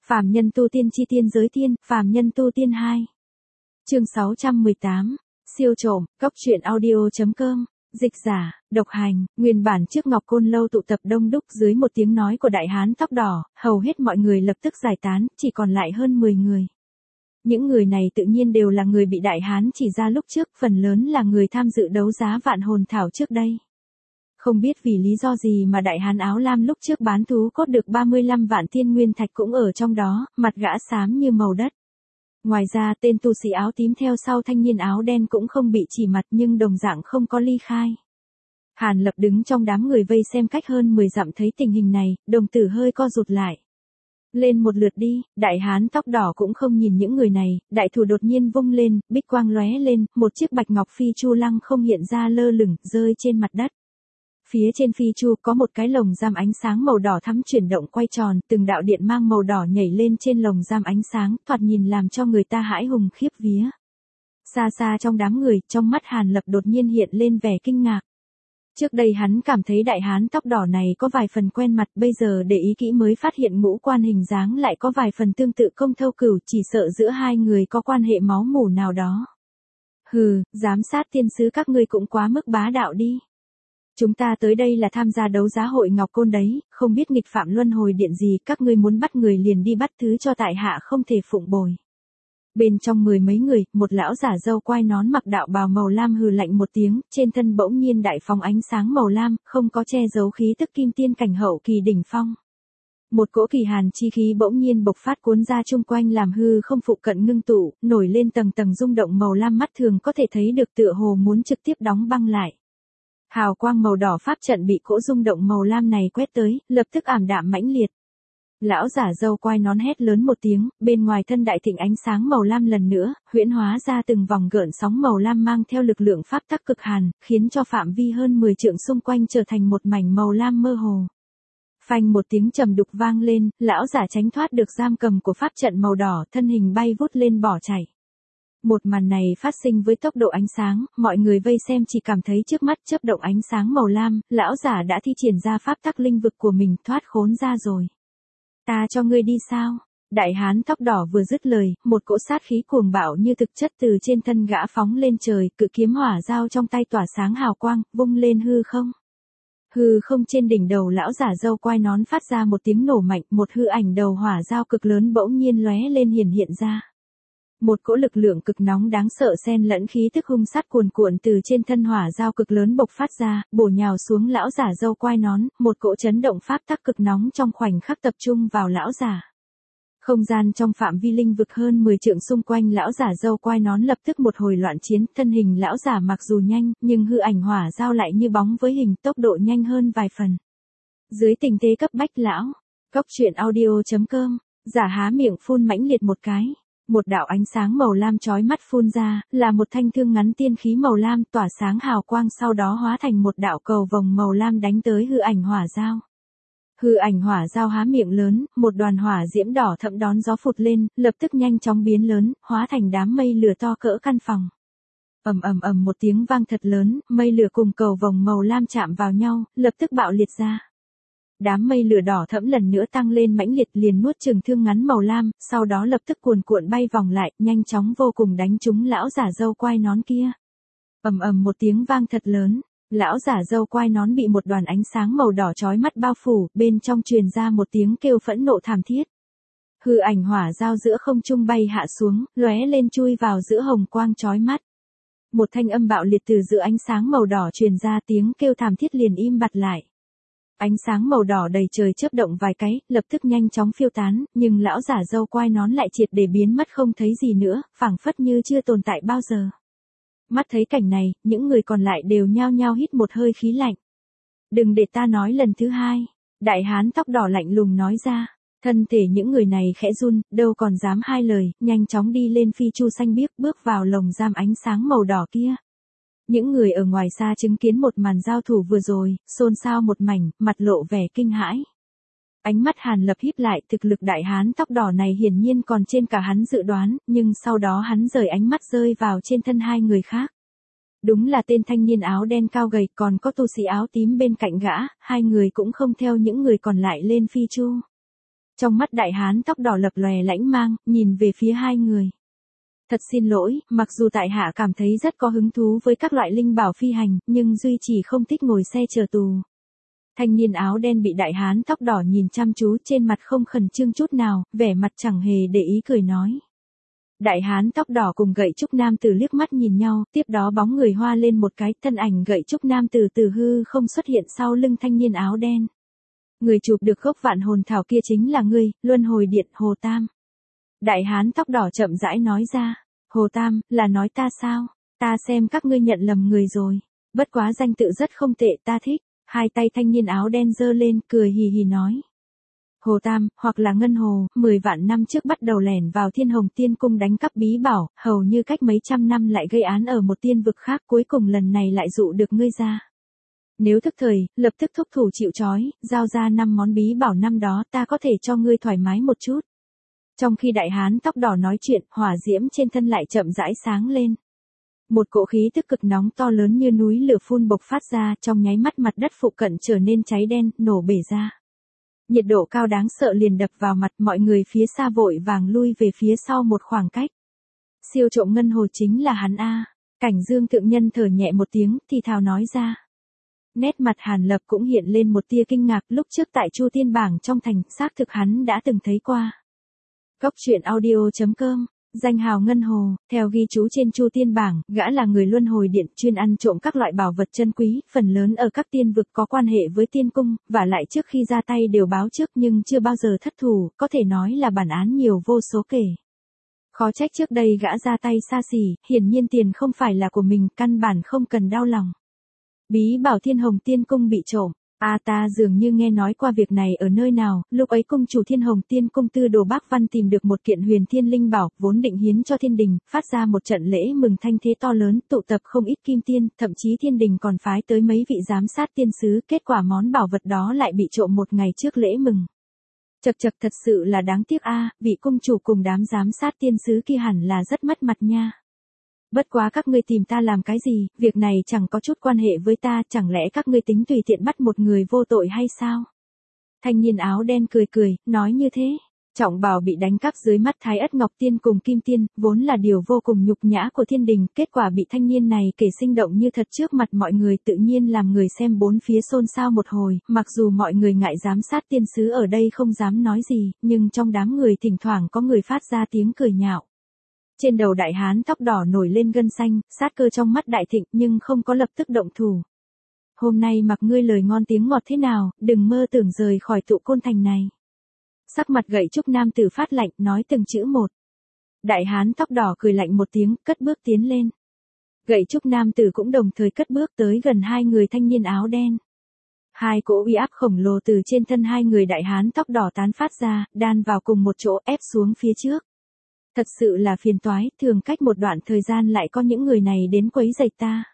Phàm nhân tu tiên chi tiên giới tiên, phàm nhân tu tiên 2. Chương 618. Siêu trộm, cóc truyện audio.com. Dịch giả, độc hành, nguyên bản trước Ngọc Côn lâu tụ tập đông đúc dưới một tiếng nói của đại hán tóc đỏ, hầu hết mọi người lập tức giải tán, chỉ còn lại hơn 10 người. Những người này tự nhiên đều là người bị đại hán chỉ ra lúc trước, phần lớn là người tham dự đấu giá vạn hồn thảo trước đây. Không biết vì lý do gì mà đại hán áo lam lúc trước bán thú cốt được 35 vạn tiên nguyên thạch cũng ở trong đó, mặt gã xám như màu đất. Ngoài ra tên tu sĩ áo tím theo sau thanh niên áo đen cũng không bị chỉ mặt nhưng đồng dạng không có ly khai. Hàn Lập đứng trong đám người vây xem cách hơn 10 dặm thấy tình hình này, đồng tử hơi co rụt lại. Lên một lượt đi, đại hán tóc đỏ cũng không nhìn những người này, đại thủ đột nhiên vung lên, bích quang lóe lên, một chiếc bạch ngọc phi chu lăng không hiện ra lơ lửng, rơi trên mặt đất. Phía trên phi chu có một cái lồng giam ánh sáng màu đỏ thắm chuyển động quay tròn, từng đạo điện mang màu đỏ nhảy lên trên lồng giam ánh sáng, thoạt nhìn làm cho người ta hãi hùng khiếp vía. Xa xa trong đám người, trong mắt Hàn Lập đột nhiên hiện lên vẻ kinh ngạc. Trước đây hắn cảm thấy đại hán tóc đỏ này có vài phần quen mặt, bây giờ để ý kỹ mới phát hiện ngũ quan hình dáng lại có vài phần tương tự Công Thâu Cửu, chỉ sợ giữa hai người có quan hệ máu mủ nào đó. Hừ, giám sát tiên sứ các ngươi cũng quá mức bá đạo đi. Chúng ta tới đây là tham gia đấu giá hội Ngọc Côn đấy, không biết nghịch phạm luân hồi điện gì, các ngươi muốn bắt người liền đi bắt thứ cho tại hạ không thể phụng bồi. Bên trong 10 mấy người, một lão giả râu quai nón mặc đạo bào màu lam hừ lạnh một tiếng, trên thân bỗng nhiên đại phóng ánh sáng màu lam, không có che giấu khí tức kim tiên cảnh hậu kỳ đỉnh phong. Một cỗ kỳ hàn chi khí bỗng nhiên bộc phát cuốn ra chung quanh làm hư không phụ cận ngưng tụ, nổi lên tầng tầng rung động màu lam mắt thường có thể thấy được tựa hồ muốn trực tiếp đóng băng lại. Hào quang màu đỏ pháp trận bị cỗ rung động màu lam này quét tới, lập tức ảm đạm mãnh liệt. Lão giả râu quai nón hét lớn một tiếng, bên ngoài thân đại thịnh ánh sáng màu lam lần nữa, huyễn hóa ra từng vòng gợn sóng màu lam mang theo lực lượng pháp tắc cực hàn, khiến cho phạm vi hơn 10 trượng xung quanh trở thành một mảnh màu lam mơ hồ. Phanh một tiếng trầm đục vang lên, lão giả tránh thoát được giam cầm của pháp trận màu đỏ, thân hình bay vút lên bỏ chạy. Một màn này phát sinh với tốc độ ánh sáng, mọi người vây xem chỉ cảm thấy trước mắt chớp động ánh sáng màu lam, lão giả đã thi triển ra pháp tắc linh vực của mình, thoát khốn ra rồi. Ta cho ngươi đi sao? Đại hán tóc đỏ vừa dứt lời, một cỗ sát khí cuồng bạo như thực chất từ trên thân gã phóng lên trời, cự kiếm hỏa dao trong tay tỏa sáng hào quang, vung lên hư không. Hư không trên đỉnh đầu lão giả râu quai nón phát ra một tiếng nổ mạnh, một hư ảnh đầu hỏa dao cực lớn bỗng nhiên lóe lên hiện ra. Một cỗ lực lượng cực nóng đáng sợ xen lẫn khí tức hung sát cuồn cuộn từ trên thân hỏa dao cực lớn bộc phát ra, bổ nhào xuống lão giả râu quai nón, một cỗ chấn động pháp tắc cực nóng trong khoảnh khắc tập trung vào lão giả. Không gian trong phạm vi linh vực hơn 10 trượng xung quanh lão giả râu quai nón lập tức một hồi loạn chiến, thân hình lão giả mặc dù nhanh, nhưng hư ảnh hỏa dao lại như bóng với hình, tốc độ nhanh hơn vài phần. Dưới tình thế cấp bách lão, cóc truyện audio.com, giả há miệng phun mãnh liệt một cái. Một đạo ánh sáng màu lam chói mắt phun ra, là một thanh thương ngắn tiên khí màu lam tỏa sáng hào quang, sau đó hóa thành một đạo cầu vồng màu lam đánh tới hư ảnh hỏa dao. Hư ảnh hỏa dao há miệng lớn, một đoàn hỏa diễm đỏ thẫm đón gió phụt lên, lập tức nhanh chóng biến lớn, hóa thành đám mây lửa to cỡ căn phòng. Ầm ầm ầm một tiếng vang thật lớn, mây lửa cùng cầu vồng màu lam chạm vào nhau, lập tức bạo liệt ra. Đám mây lửa đỏ thẫm lần nữa tăng lên mãnh liệt liền nuốt chửng thương ngắn màu lam, sau đó lập tức cuồn cuộn bay vòng lại, nhanh chóng vô cùng đánh trúng lão giả râu quai nón kia. Ầm ầm một tiếng vang thật lớn, lão giả râu quai nón bị một đoàn ánh sáng màu đỏ chói mắt bao phủ, bên trong truyền ra một tiếng kêu phẫn nộ thảm thiết. Hư ảnh hỏa dao giữa không trung bay hạ xuống, lóe lên chui vào giữa hồng quang chói mắt. Một thanh âm bạo liệt từ giữa ánh sáng màu đỏ truyền ra, tiếng kêu thảm thiết liền im bặt lại. Ánh sáng màu đỏ đầy trời chớp động vài cái, lập tức nhanh chóng phiêu tán, nhưng lão giả râu quai nón lại triệt để biến mất không thấy gì nữa, phảng phất như chưa tồn tại bao giờ. Mắt thấy cảnh này, những người còn lại đều nhao nhao hít một hơi khí lạnh. Đừng để ta nói lần thứ hai, đại hán tóc đỏ lạnh lùng nói ra. Thân thể những người này khẽ run, đâu còn dám hai lời, nhanh chóng đi lên phi chu xanh biếc, bước vào lồng giam ánh sáng màu đỏ kia. Những người ở ngoài xa chứng kiến một màn giao thủ vừa rồi, xôn xao một mảnh, mặt lộ vẻ kinh hãi. Ánh mắt Hàn Lập híp lại, thực lực đại hán tóc đỏ này hiển nhiên còn trên cả hắn dự đoán, nhưng sau đó hắn rời ánh mắt rơi vào trên thân hai người khác. Đúng là tên thanh niên áo đen cao gầy, còn có tu sĩ áo tím bên cạnh gã, hai người cũng không theo những người còn lại lên phi chu. Trong mắt đại hán tóc đỏ lập lòe lãnh mang, nhìn về phía hai người. Thật xin lỗi, mặc dù tại hạ cảm thấy rất có hứng thú với các loại linh bảo phi hành, nhưng duy chỉ không thích ngồi xe chờ tù. Thanh niên áo đen bị đại hán tóc đỏ nhìn chăm chú, trên mặt không khẩn trương chút nào, vẻ mặt chẳng hề để ý cười nói. Đại hán tóc đỏ cùng gậy trúc nam tử liếc mắt nhìn nhau, tiếp đó bóng người hoa lên một cái, thân ảnh gậy trúc nam tử từ hư không xuất hiện sau lưng thanh niên áo đen. Người chụp được gốc vạn hồn thảo kia chính là ngươi, luân hồi điện Hồ Tam. Đại hán tóc đỏ chậm rãi nói ra. Hồ Tam, là nói ta sao? Ta xem các ngươi nhận lầm người rồi. Bất quá danh tự rất không tệ, ta thích. Hai tay thanh niên áo đen giơ lên, cười hì hì nói. Hồ Tam, hoặc là Ngân Hồ, 10 vạn năm trước bắt đầu lẻn vào Thiên Hồng Tiên Cung đánh cắp bí bảo, hầu như cách mấy trăm năm lại gây án ở một tiên vực khác, cuối cùng lần này lại dụ được ngươi ra. Nếu thức thời, lập tức thúc thủ chịu trói, giao ra 5 món bí bảo năm đó, ta có thể cho ngươi thoải mái một chút. Trong khi đại hán tóc đỏ nói chuyện, hỏa diễm trên thân lại chậm rãi sáng lên. Một cỗ khí tức cực nóng to lớn như núi lửa phun bộc phát ra, trong nháy mắt mặt đất phụ cận trở nên cháy đen, nổ bể ra. Nhiệt độ cao đáng sợ liền đập vào mặt, mọi người phía xa vội vàng lui về phía sau một khoảng cách. Siêu trộm Ngân Hồ chính là hắn a. Cảnh Dương Thượng Nhân thở nhẹ một tiếng, thì thào nói ra. Nét mặt Hàn Lập cũng hiện lên một tia kinh ngạc, lúc trước tại Chu Tiên Bảng trong thành, xác thực hắn đã từng thấy qua. Cốc truyện audio.com, danh hào Ngân Hồ, theo ghi chú trên Chu Tiên Bảng, gã là người luân hồi điện, chuyên ăn trộm các loại bảo vật chân quý, phần lớn ở các tiên vực có quan hệ với tiên cung, và lại trước khi ra tay đều báo trước nhưng chưa bao giờ thất thủ, có thể nói là bản án nhiều vô số kể. Khó trách trước đây gã ra tay xa xỉ, hiển nhiên tiền không phải là của mình, căn bản không cần đau lòng. Bí bảo Thiên Hồng Tiên Cung bị trộm. Ta dường như nghe nói qua việc này ở nơi nào, lúc ấy cung chủ Thiên Hồng Tiên Cung Tư Đồ Bác Văn tìm được một kiện huyền thiên linh bảo, vốn định hiến cho thiên đình, phát ra một trận lễ mừng thanh thế to lớn, tụ tập không ít kim tiên, thậm chí thiên đình còn phái tới mấy vị giám sát tiên sứ, kết quả món bảo vật đó lại bị trộm một ngày trước lễ mừng. Chật chật, thật sự là đáng tiếc vị cung chủ cùng đám giám sát tiên sứ kia hẳn là rất mất mặt nha. Bất quá các ngươi tìm ta làm cái gì, việc này chẳng có chút quan hệ với ta, chẳng lẽ các ngươi tính tùy tiện bắt một người vô tội hay sao? Thanh niên áo đen cười cười, nói như thế. Trọng bảo bị đánh cắp dưới mắt Thái Ất Ngọc Tiên cùng Kim Tiên, vốn là điều vô cùng nhục nhã của thiên đình, kết quả bị thanh niên này kể sinh động như thật trước mặt mọi người, tự nhiên làm người xem bốn phía xôn xao một hồi, mặc dù mọi người ngại giám sát tiên sứ ở đây không dám nói gì, nhưng trong đám người thỉnh thoảng có người phát ra tiếng cười nhạo. Trên đầu đại hán tóc đỏ nổi lên gân xanh, sát cơ trong mắt đại thịnh nhưng không có lập tức động thủ. Hôm nay mặc ngươi lời ngon tiếng ngọt thế nào, đừng mơ tưởng rời khỏi tụ côn thành này. Sắc mặt gậy trúc nam tử phát lạnh, nói từng chữ một. Đại hán tóc đỏ cười lạnh một tiếng, cất bước tiến lên. Gậy trúc nam tử cũng đồng thời cất bước tới gần hai người thanh niên áo đen. Hai cỗ uy áp khổng lồ từ trên thân hai người đại hán tóc đỏ tán phát ra, đan vào cùng một chỗ ép xuống phía trước. Thật sự là phiền toái, thường cách một đoạn thời gian lại có những người này đến quấy rầy ta.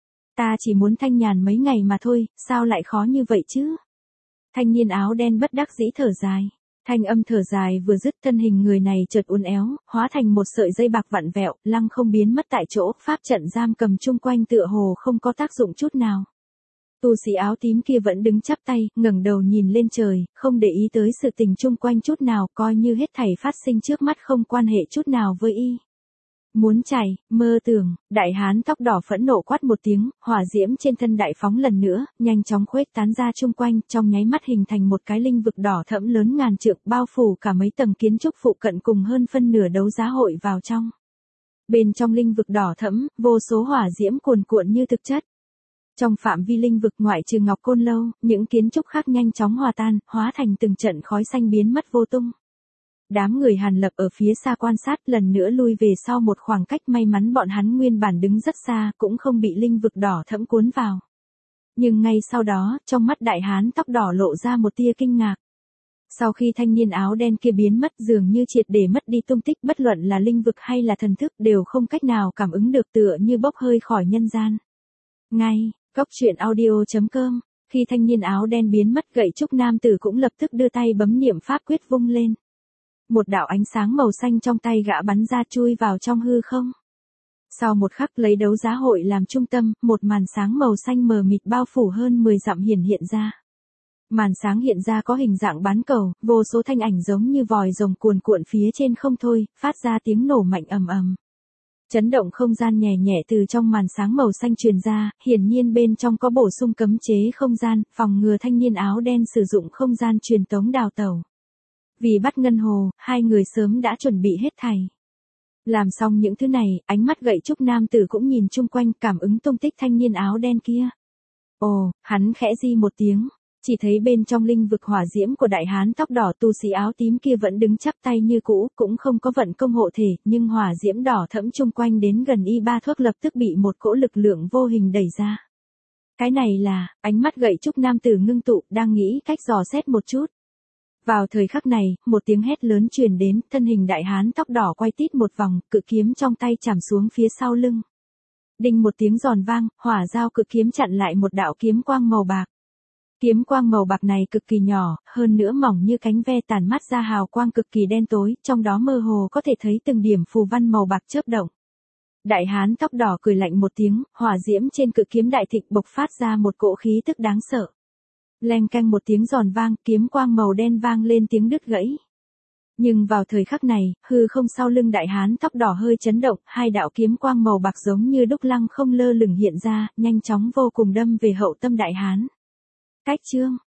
Ta chỉ muốn thanh nhàn mấy ngày mà thôi, sao lại khó như vậy chứ? Thanh niên áo đen bất đắc dĩ thở dài. Thanh âm thở dài vừa dứt, thân hình người này chợt uốn éo, hóa thành một sợi dây bạc vặn vẹo, lăng không biến mất tại chỗ, pháp trận giam cầm chung quanh tựa hồ không có tác dụng chút nào. Tu sĩ áo tím kia vẫn đứng chắp tay, ngẩng đầu nhìn lên trời, không để ý tới sự tình chung quanh chút nào, coi như hết thảy phát sinh trước mắt không quan hệ chút nào với y. Muốn chạy, mơ tưởng, đại hán tóc đỏ phẫn nộ quát một tiếng, hỏa diễm trên thân đại phóng lần nữa, nhanh chóng khuếch tán ra chung quanh, trong nháy mắt hình thành một cái linh vực đỏ thẫm lớn ngàn trượng, bao phủ cả mấy tầng kiến trúc phụ cận cùng hơn phân nửa đấu giá hội vào trong. Bên trong linh vực đỏ thẫm, vô số hỏa diễm cuồn cuộn như thực chất. Trong phạm vi linh vực ngoại trừ Ngọc Côn Lâu, những kiến trúc khác nhanh chóng hòa tan, hóa thành từng trận khói xanh biến mất vô tung. Đám người Hàn Lập ở phía xa quan sát, lần nữa lui về sau một khoảng cách, may mắn bọn hắn nguyên bản đứng rất xa, cũng không bị linh vực đỏ thẫm cuốn vào. Nhưng ngay sau đó, trong mắt đại hán tóc đỏ lộ ra một tia kinh ngạc. Sau khi thanh niên áo đen kia biến mất, dường như triệt để mất đi tung tích, bất luận là linh vực hay là thần thức đều không cách nào cảm ứng được, tựa như bốc hơi khỏi nhân gian. Ngay, Cốc truyện audio.com, khi thanh niên áo đen biến mất, gậy trúc nam tử cũng lập tức đưa tay bấm niệm pháp quyết vung lên. Một đạo ánh sáng màu xanh trong tay gã bắn ra chui vào trong hư không. Sau một khắc, lấy đấu giá hội làm trung tâm, một màn sáng màu xanh mờ mịt bao phủ hơn 10 dặm hiển hiện ra. Màn sáng hiện ra có hình dạng bán cầu, vô số thanh ảnh giống như vòi rồng cuồn cuộn phía trên không thôi, phát ra tiếng nổ mạnh ầm ầm. Chấn động không gian nhẹ nhẹ từ trong màn sáng màu xanh truyền ra, hiển nhiên bên trong có bổ sung cấm chế không gian, phòng ngừa thanh niên áo đen sử dụng không gian truyền tống đào tẩu. Vì bắt ngân hồ, hai người sớm đã chuẩn bị hết thảy. Làm xong những thứ này, ánh mắt gậy trúc nam tử cũng nhìn chung quanh, cảm ứng tung tích thanh niên áo đen kia. Ồ, hắn khẽ di một tiếng, chỉ thấy bên trong linh vực hỏa diễm của đại hán tóc đỏ tu sĩ áo tím kia vẫn đứng chắp tay như cũ, cũng không có vận công hộ thể, nhưng hỏa diễm đỏ thẫm chung quanh đến gần y ba thước lập tức bị một cỗ lực lượng vô hình đẩy ra. Cái này là, ánh mắt gậy trúc nam tử ngưng tụ, đang nghĩ cách dò xét một chút. Vào thời khắc này, một tiếng hét lớn truyền đến, thân hình đại hán tóc đỏ quay tít một vòng, cự kiếm trong tay chạm xuống phía sau lưng. Đinh một tiếng giòn vang, hỏa dao cự kiếm chặn lại một đạo kiếm quang màu bạc. Kiếm quang màu bạc này cực kỳ nhỏ, hơn nữa mỏng như cánh ve tản mát ra hào quang cực kỳ đen tối, trong đó mơ hồ có thể thấy từng điểm phù văn màu bạc chớp động. Đại hán tóc đỏ cười lạnh một tiếng, hỏa diễm trên cự kiếm đại thịnh bộc phát ra một cỗ khí tức đáng sợ. Leng canh một tiếng giòn vang, kiếm quang màu đen vang lên tiếng đứt gãy. Nhưng vào thời khắc này, hư không sau lưng đại hán tóc đỏ hơi chấn động, hai đạo kiếm quang màu bạc giống như đúc lăng không lơ lửng hiện ra, nhanh chóng vô cùng đâm về hậu tâm đại hán. Cách chương